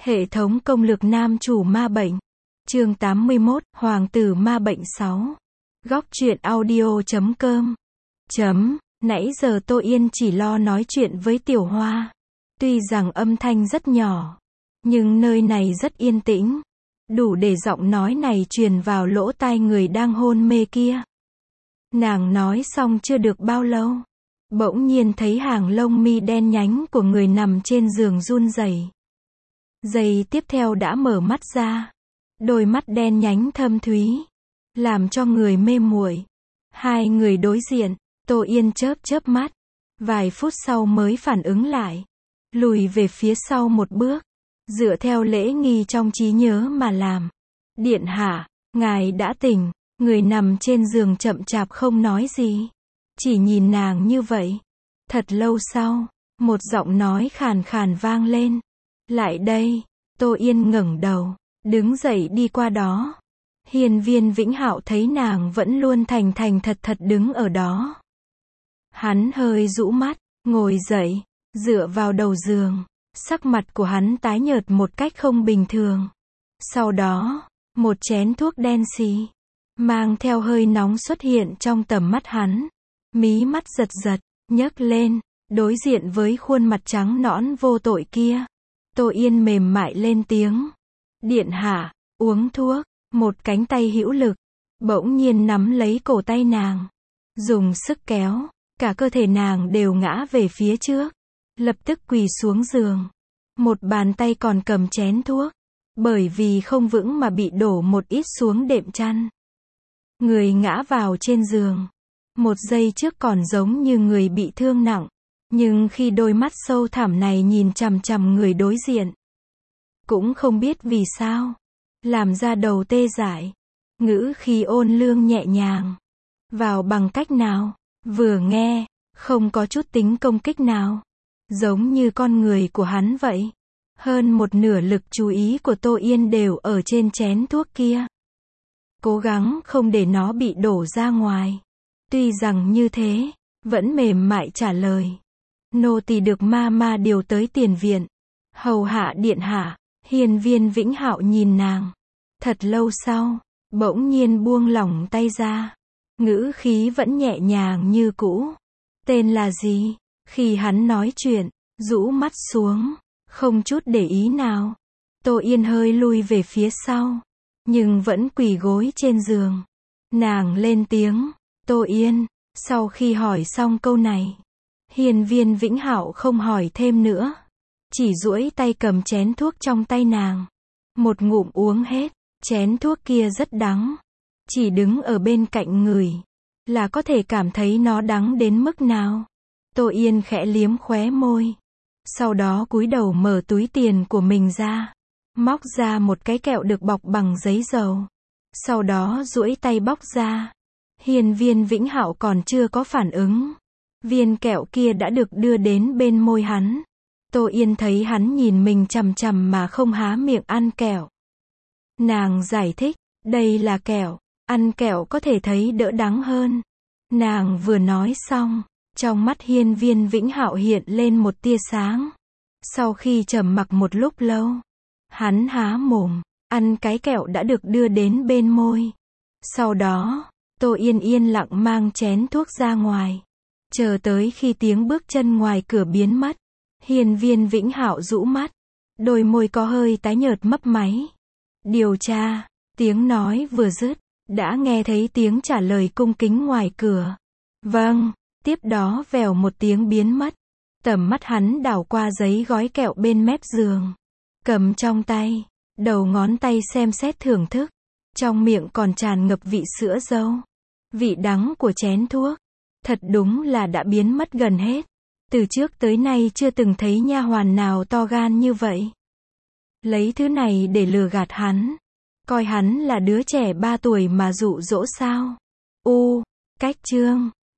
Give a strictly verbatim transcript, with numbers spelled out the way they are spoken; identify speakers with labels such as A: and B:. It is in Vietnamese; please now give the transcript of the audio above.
A: Hệ thống công lược nam chủ ma bệnh. Chương tám mươi mốt, Hoàng tử ma bệnh sáu. Góc truyện audio chấm com. Chấm, nãy giờ Tô Yên chỉ lo nói chuyện với Tiểu Hoa. Tuy rằng âm thanh rất nhỏ, nhưng nơi này rất yên tĩnh. Đủ để giọng nói này truyền vào lỗ tai người đang hôn mê kia. Nàng nói xong chưa được bao lâu, bỗng nhiên thấy hàng lông mi đen nhánh của người nằm trên giường run rẩy. Giây tiếp theo đã mở mắt ra. Đôi mắt đen nhánh thâm thúy, làm cho người mê muội. Hai người đối diện, Tô Yên chớp chớp mắt. Vài phút sau mới phản ứng lại. Lùi về phía sau một bước. Dựa theo lễ nghi trong trí nhớ mà làm. Điện hạ, ngài đã tỉnh. Người nằm trên giường chậm chạp không nói gì. Chỉ nhìn nàng như vậy. Thật lâu sau, một giọng nói khàn khàn vang lên. Lại đây. Tô Yên ngẩng đầu, đứng dậy đi qua đó. Hiên Viên Vĩnh Hạo thấy nàng vẫn luôn thành thành thật thật đứng ở đó. Hắn hơi rũ mắt, ngồi dậy, dựa vào đầu giường. Sắc mặt của hắn tái nhợt một cách không bình thường. Sau đó, một chén thuốc đen xì, mang theo hơi nóng xuất hiện trong tầm mắt hắn. Mí mắt giật giật, nhấc lên, đối diện với khuôn mặt trắng nõn vô tội kia. Tô Yên mềm mại lên tiếng. Điện hạ, uống thuốc. Một cánh tay hữu lực, bỗng nhiên nắm lấy cổ tay nàng. Dùng sức kéo, cả cơ thể nàng đều ngã về phía trước. Lập tức quỳ xuống giường. Một bàn tay còn cầm chén thuốc. Bởi vì không vững mà bị đổ một ít xuống đệm chăn. Người ngã vào trên giường. Một giây trước còn giống như người bị thương nặng. Nhưng khi đôi mắt sâu thẳm này nhìn chằm chằm người đối diện, cũng không biết vì sao, làm ra đầu tê dại. Ngữ khí ôn lương nhẹ nhàng. Vào bằng cách nào? Vừa nghe, không có chút tính công kích nào. Giống như con người của hắn vậy. Hơn một nửa lực chú ý của Tô Yên đều ở trên chén thuốc kia. Cố gắng không để nó bị đổ ra ngoài. Tuy rằng như thế, vẫn mềm mại trả lời. Nô tỳ được ma ma điều tới tiền viện. Hầu hạ điện hạ. Hiên Viên Vĩnh Hạo nhìn nàng. Thật lâu sau, bỗng nhiên buông lỏng tay ra. Ngữ khí vẫn nhẹ nhàng như cũ. Tên là gì? Khi hắn nói chuyện, rũ mắt xuống, không chút để ý nào. Tô Yên hơi lui về phía sau, nhưng vẫn quỳ gối trên giường. Nàng lên tiếng. Tô Yên. Sau khi hỏi xong câu này, Hiên Viên Vĩnh Hạo không hỏi thêm nữa. Chỉ duỗi tay cầm chén thuốc trong tay nàng. Một ngụm uống hết. Chén thuốc kia rất đắng. Chỉ đứng ở bên cạnh người, là có thể cảm thấy nó đắng đến mức nào. Tô Yên khẽ liếm khóe môi. Sau đó cúi đầu mở túi tiền của mình ra. Móc ra một cái kẹo được bọc bằng giấy dầu. Sau đó duỗi tay bóc ra. Hiên Viên Vĩnh Hạo còn chưa có phản ứng. Viên kẹo kia đã được đưa đến bên môi hắn. Tô Yên thấy hắn nhìn mình chằm chằm mà không há miệng ăn kẹo. Nàng giải thích, đây là kẹo, ăn kẹo có thể thấy đỡ đắng hơn. Nàng vừa nói xong, trong mắt Hiên Viên Vĩnh Hạo hiện lên một tia sáng. Sau khi trầm mặc một lúc lâu, hắn há mồm, ăn cái kẹo đã được đưa đến bên môi. Sau đó, Tô Yên yên lặng mang chén thuốc ra ngoài. Chờ tới khi tiếng bước chân ngoài cửa biến mất, Hiên Viên Vĩnh Hạo rũ mắt, đôi môi có hơi tái nhợt mấp máy. Điều tra. Tiếng nói vừa dứt, đã nghe thấy tiếng trả lời cung kính ngoài cửa. Vâng. Tiếp đó vèo một tiếng biến mất. Tầm mắt hắn đảo qua giấy gói kẹo bên mép giường. Cầm trong tay, đầu ngón tay xem xét thưởng thức. Trong miệng còn tràn ngập vị sữa dâu. Vị đắng của chén thuốc. Thật đúng là đã biến mất gần hết. Từ trước tới nay chưa từng thấy nha hoàn nào to gan như vậy. Lấy thứ này để lừa gạt hắn. Coi hắn là đứa trẻ ba tuổi mà dụ dỗ sao. U. Cách chương.